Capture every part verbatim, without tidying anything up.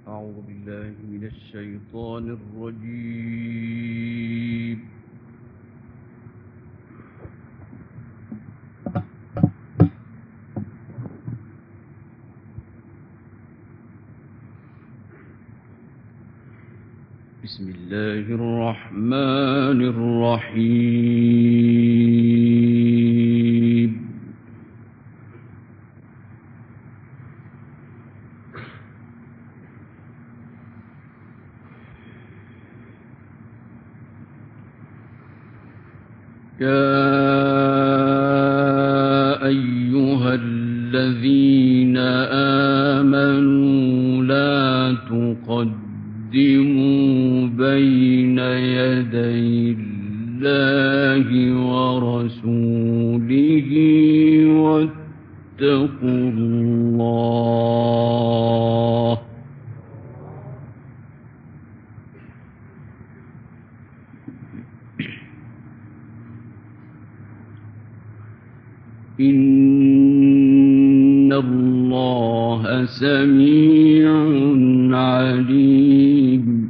أعوذ بالله من الشيطان الرجيم. بسم الله الرحمن الرحيم. يا أيها الذين آمنوا لا تقدموا بين يدي الله ورسوله واتقوا الله إن الله سميع عليم.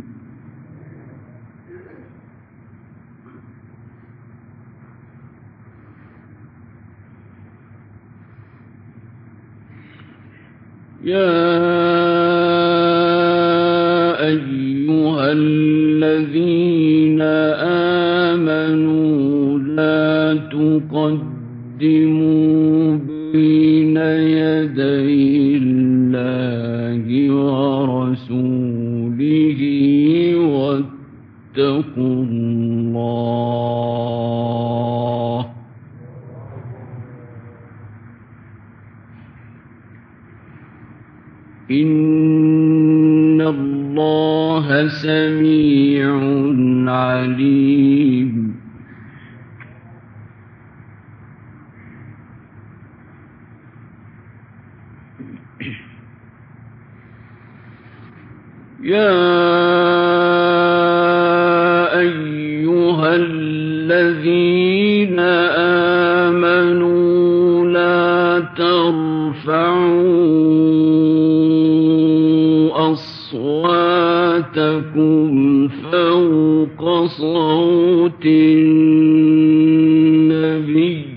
يا أيها الذين آمنوا لا تقدموا بين يدي الله ورسوله واتقوا الله إن الله سميع عليم. يا أيها الذين آمنوا لا ترفعوا أصواتكم فوق صوت النبي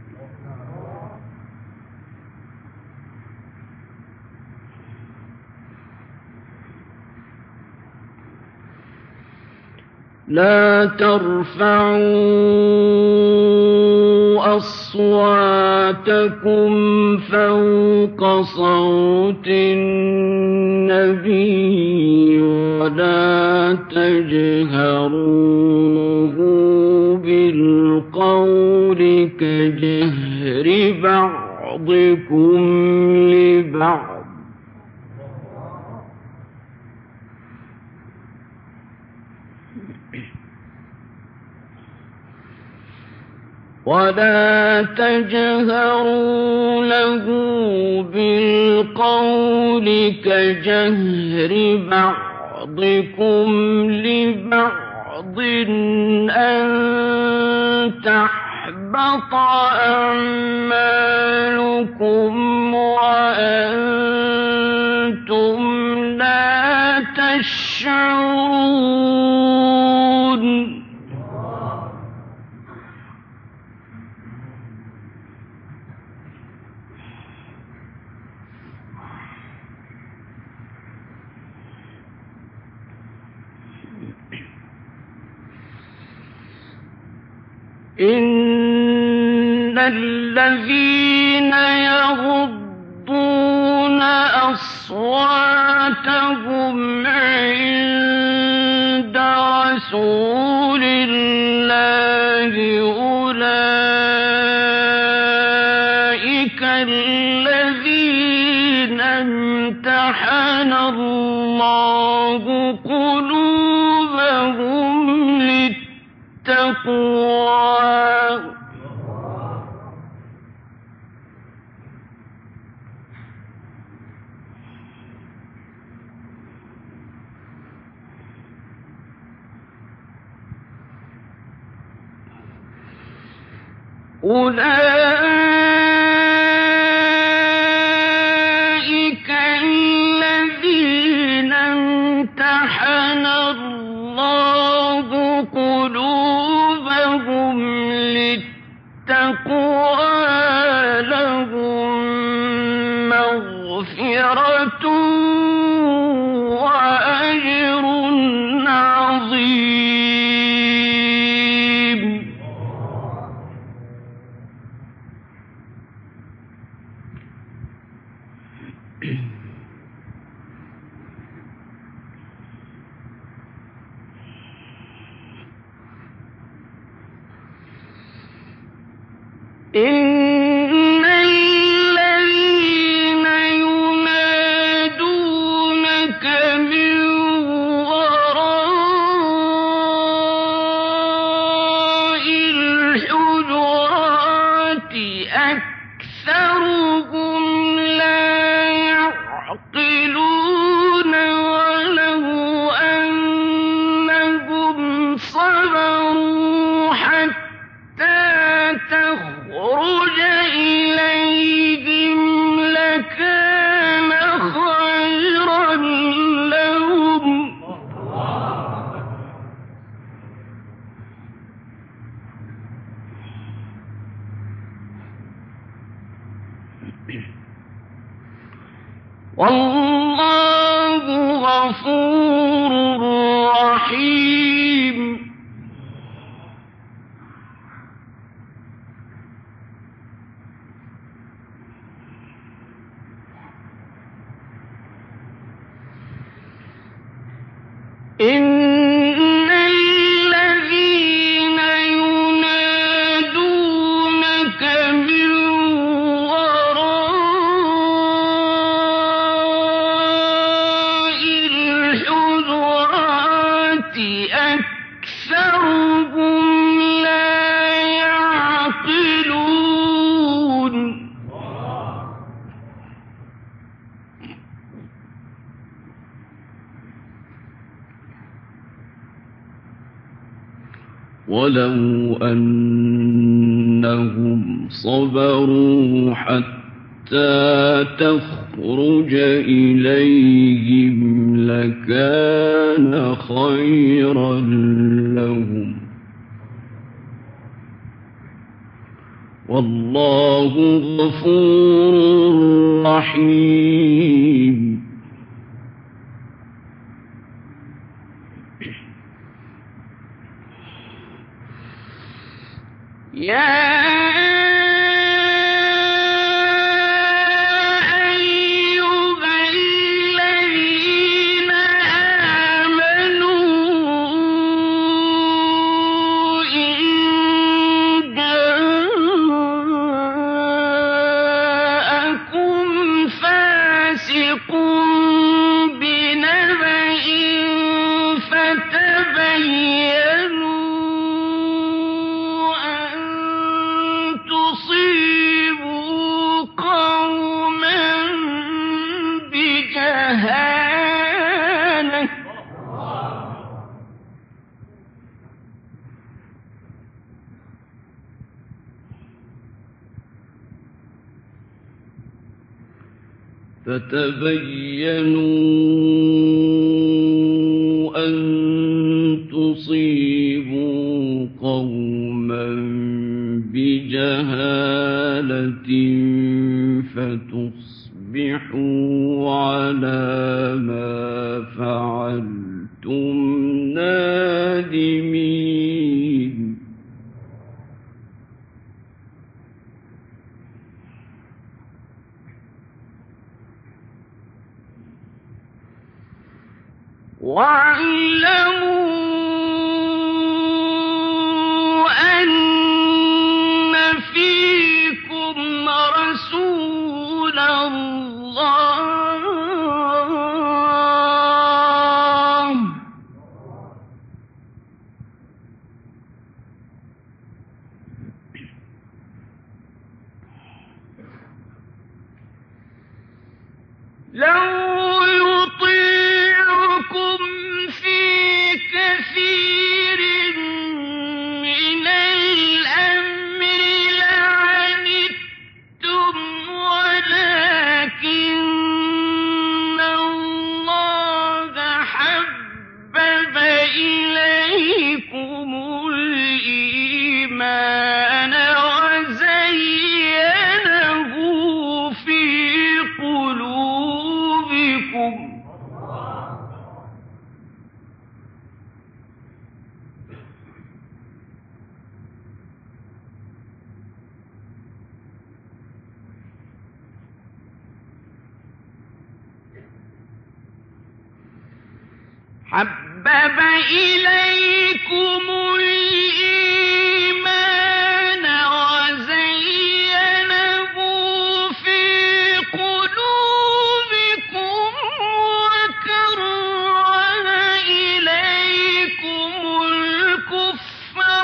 لا ترفعوا أصواتكم فوق صوت النبي ولا تجهروا له بالقول كجهر بعضكم لبعض ولا تجهروا له بالقول كجهر بعضكم لبعض أن تحبط أعمالكم وأنتم لا تشعرون. إن الذين يغضون أصواتهم عند رسول الله أولئك الذين امتحن الله قلوبهم للتقوى أولئك الذين يعقلون ولو أنهم صبروا حتى تخرج إليهم لكان خيرا لهم والله غفور رحيم إن الذين ينادونك من وراء الحجرات أكثرهم لا يعقلون ولو أنهم صبروا حتى تخرج إليهم لكان خيرا لهم والله غفور رحيم يا أيها الذين آمنوا إن جاءكم فاسق بنبأ فتبينوا تصيبوا قوما بجهالة فتبينوا أن تصيبوا قوما بجهالة فتصبحوا على ما فعلتم نادمين واعلموا أن فيكم رسول الله لو يطيعكم في كثير من الأمر لعنتم ولكن الله حبب إليكم الإيمان وزينه في قلوبكم حبب إليكم الإيمان وزينه في قلوبكم وكره إليكم الكفر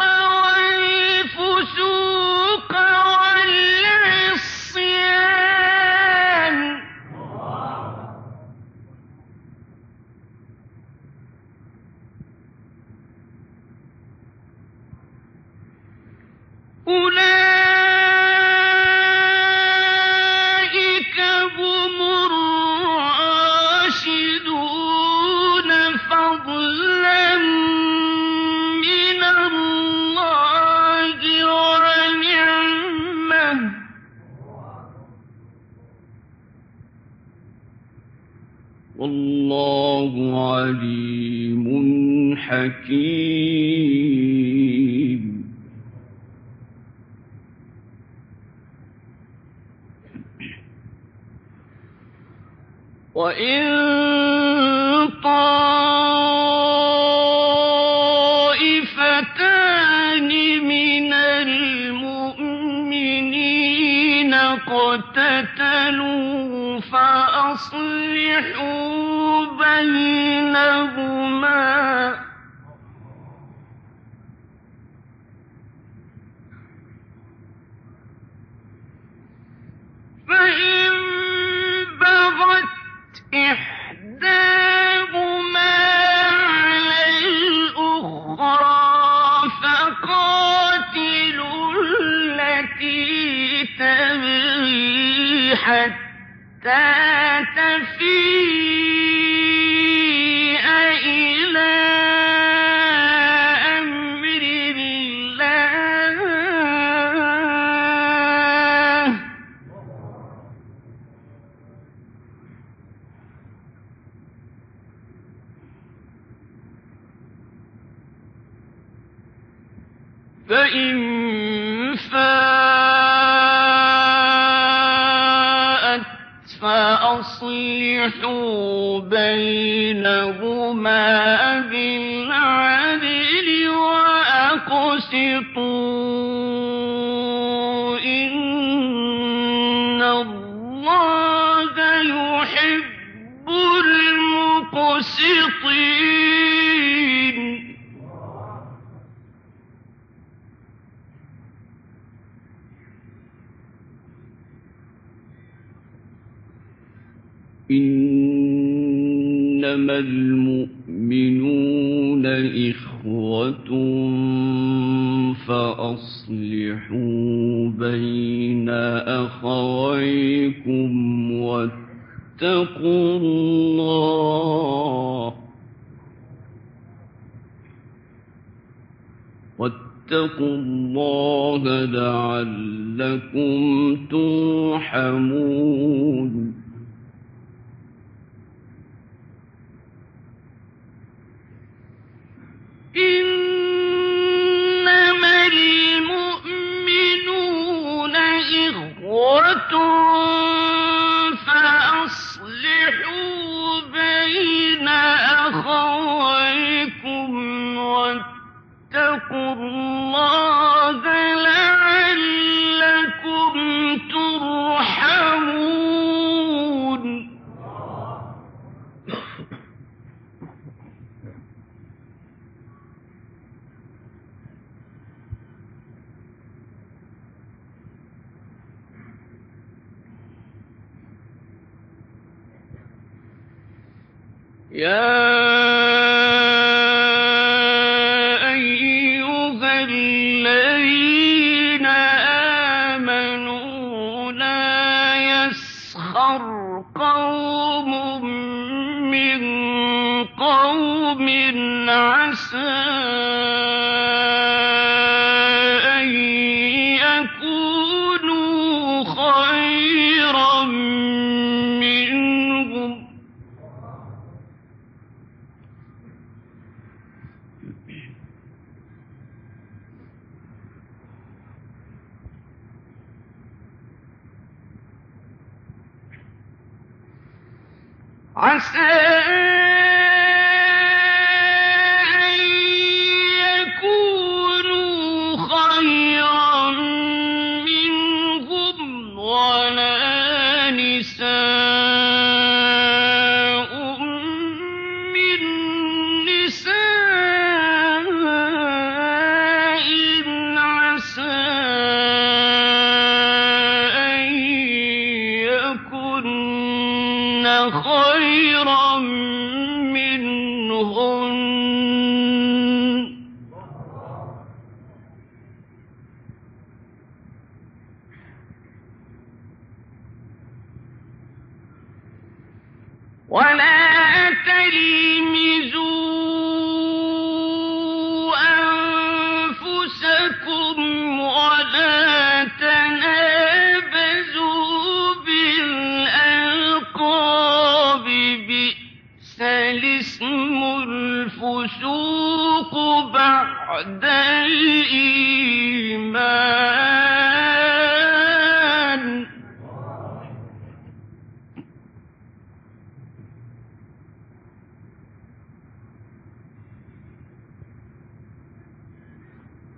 والفسوق والعصيان والله عليم حكيم. وإن طائفتان من المؤمنين اقتتلوا فأصلحوا بينهما فإن بغت إحداهما على الأخرى فقاتلوا التي تبغي حتى تفيء إلى أمر الله فإن فاءت فأصلحوا بينهما بالعدل وأقسطوا إن الله يحب المقسطين. إنما المؤمنون إخوة فأصلحوا بين أخويكم واتقوا الله واتقوا الله لعلكم ترحمون. إنما المؤمنون إخوة فأصلحوا بين أخويكم واتقوا الله لعلكم ترحمون. يا أيها الذين آمنوا لا يسخر قوم من قوم عسى أن يكونوا خيرا منهم عسى أن يكونوا خيرا منهم ولا نساء من نساء عسى أن يكن خيرا منهن ولا تلمزوا أنفسكم ولا تنابزوا بالألقاب بئس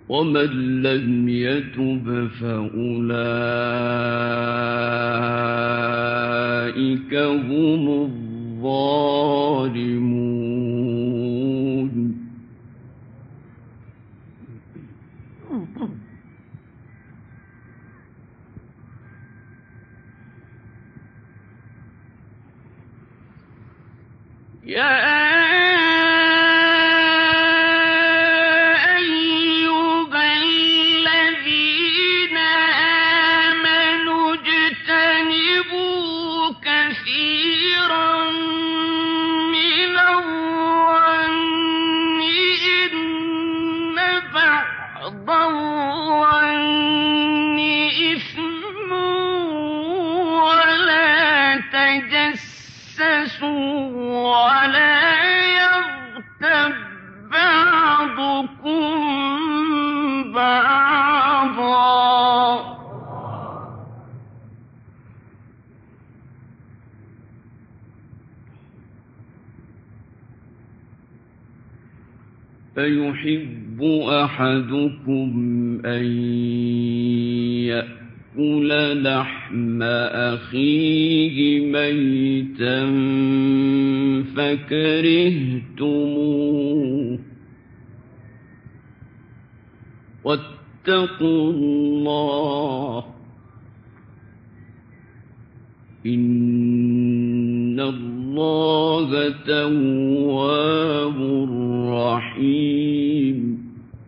ومن لم يتب فأولئك هم الظالمون. يا ولا يغتب بعضكم بعضا أيحب أحدكم أن يأكل لحم أخيه ميتا فكرهتموه واتقوا الله إن الله تواب رحيم.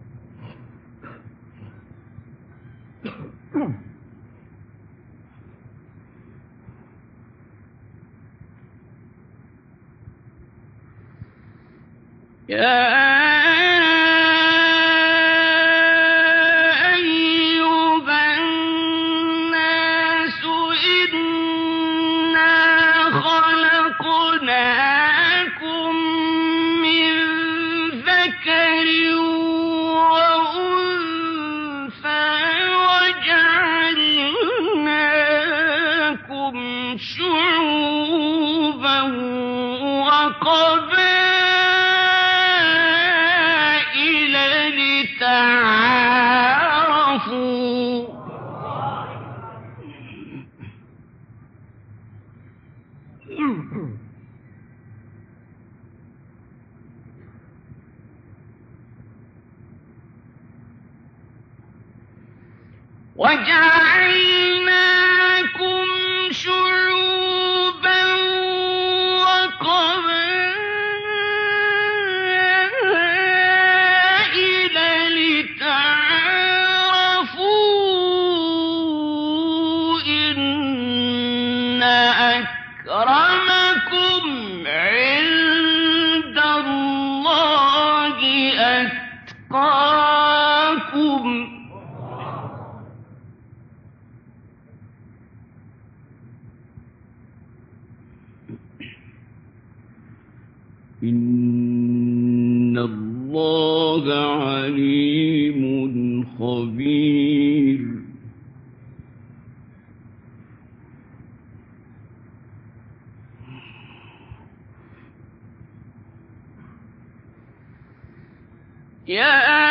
يا أيها الناس إنا خلقناكم من ذكر وأنثى وجعلناكم شعوبا وقبائل تعارفوا وجعلناكم شعوبا وقبائل لتعارفوا إن أكرمكم عند الله أتقاكم إن الله عليم خبير. يا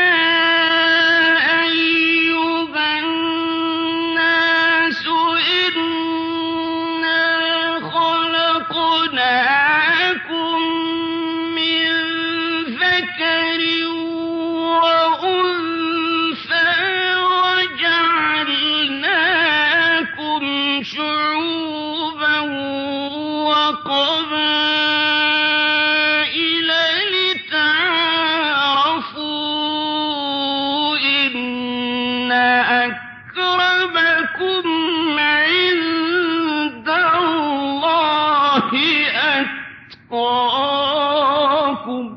أيها الناس إنا خلقناكم من ذكر وأنثى وجعلناكم شعوبا وقبائل لتعارفوا إن أكرمكم عند الله أتقاكم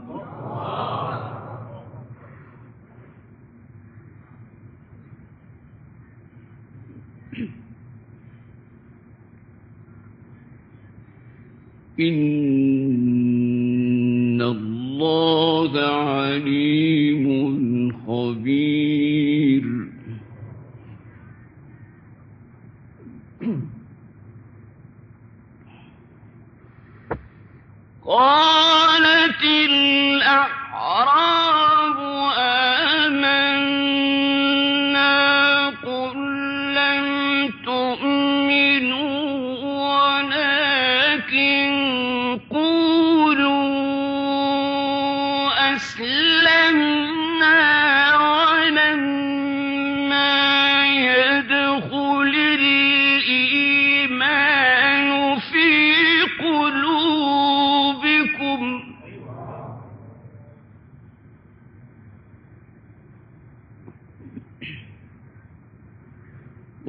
إن الله عليم خبير. قالت الأعراب آمنا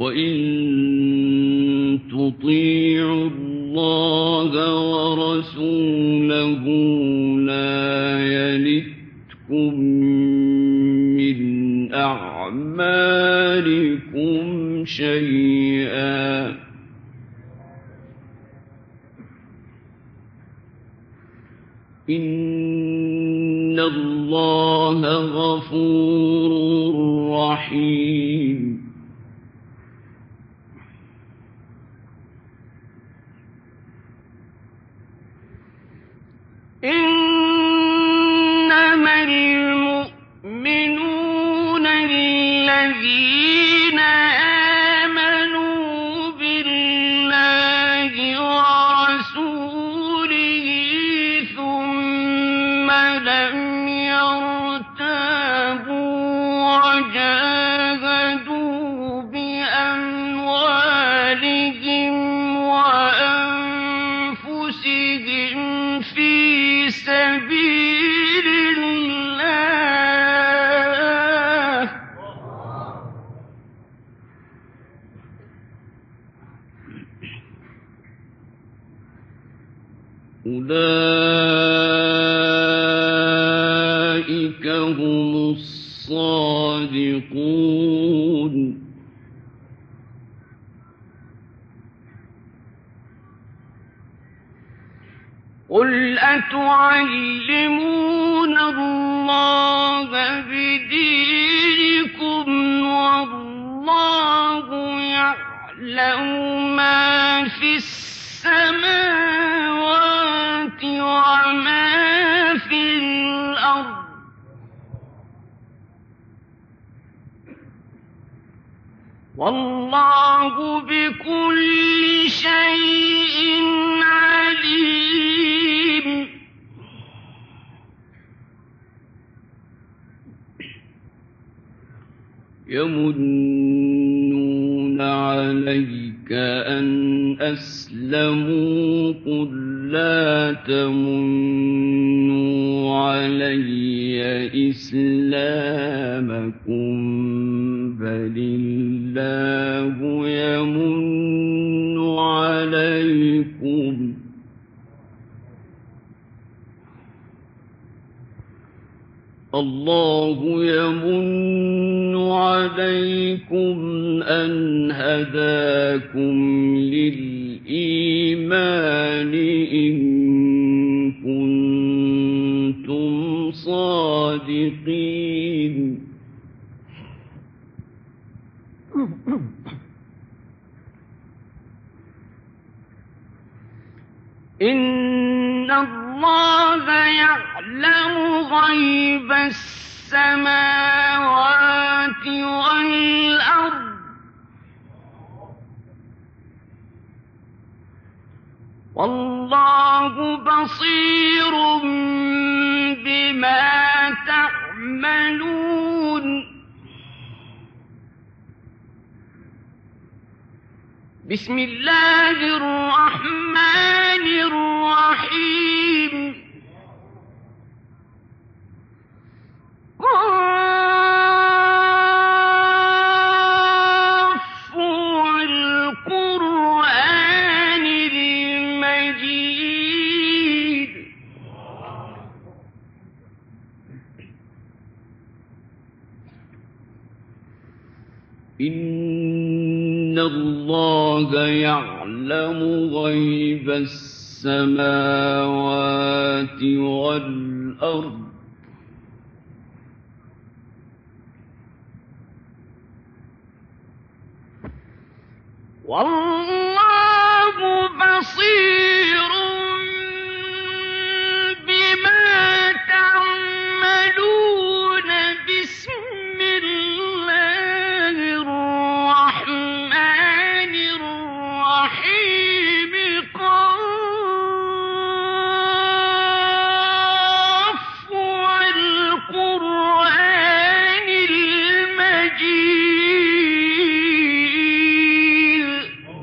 وإن تطيعوا الله ورسوله لا يلتكم من أعمالكم شيئا إن الله غفور رحيم إنما المؤمنون الذين آمنوا بالله ورسوله ثم لم يرتابوا وجاهدوا بأموالهم وأنفسهم في سبيل الله أولئك هم الصادقون قل أتعلمون الله بدينكم والله يعلم ما في السماوات وما في الأرض والله بكل شيء عليم يمنون عليك أن أسلموا قل لا تمنوا علي إسلامكم بل الله يمن عليكم الله يمن عليكم أن هداكم للإيمان إن كنتم صادقين إن الله يعلم غيب السماوات والأرض والله بصير بما تعملون بسم الله الرحمن الرحيم قاف والقرآن المجيد إن الله يعلم غيب السماوات والأرض والله بصير بما تعملون بسم الله الرحمن الرحيم قاف والقرآن المجيد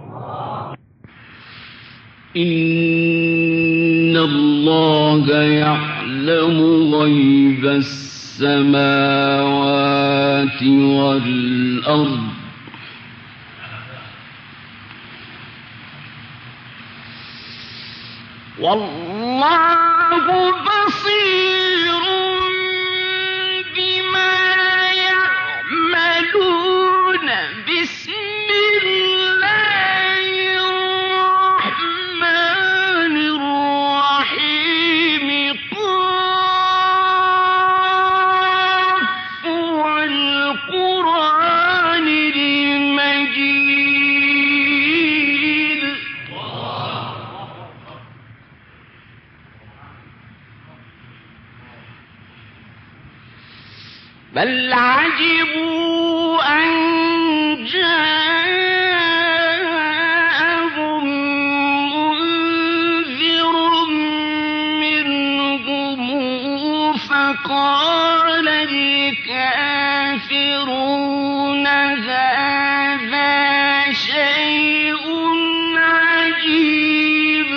إن الله يعلم غيب السماوات والأرض والله بصير بما يعملون. بسم الله الرحمن الرحيم. قاف والقرآن المجيد. بل عجبوا أن جاءهم منذر منهم فقال الكافرون هذا شيء عجيب.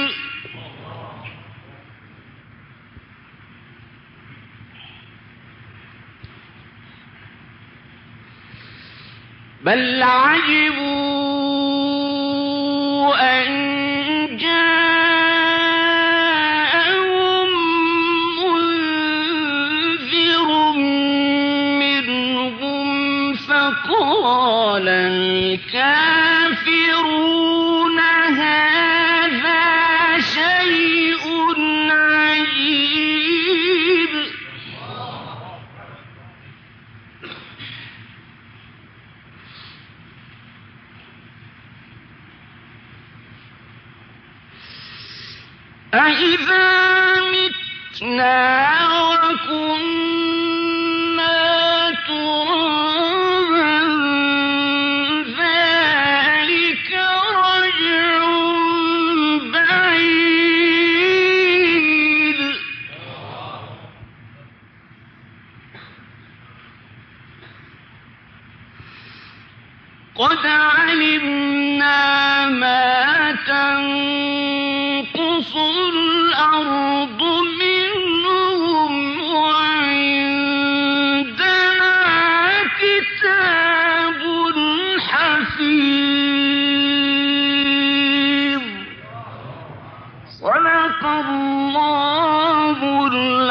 بل عجبوا أن جاءهم منذر منهم فقال الكافرون هذا شيء عجيب. أإذا متنا وكنا ترابا ذلك رجع بعيد. قد علمنا ما تنقص الأرض منهم وعندنا كتاب حفيظ. صدق الله العظيم.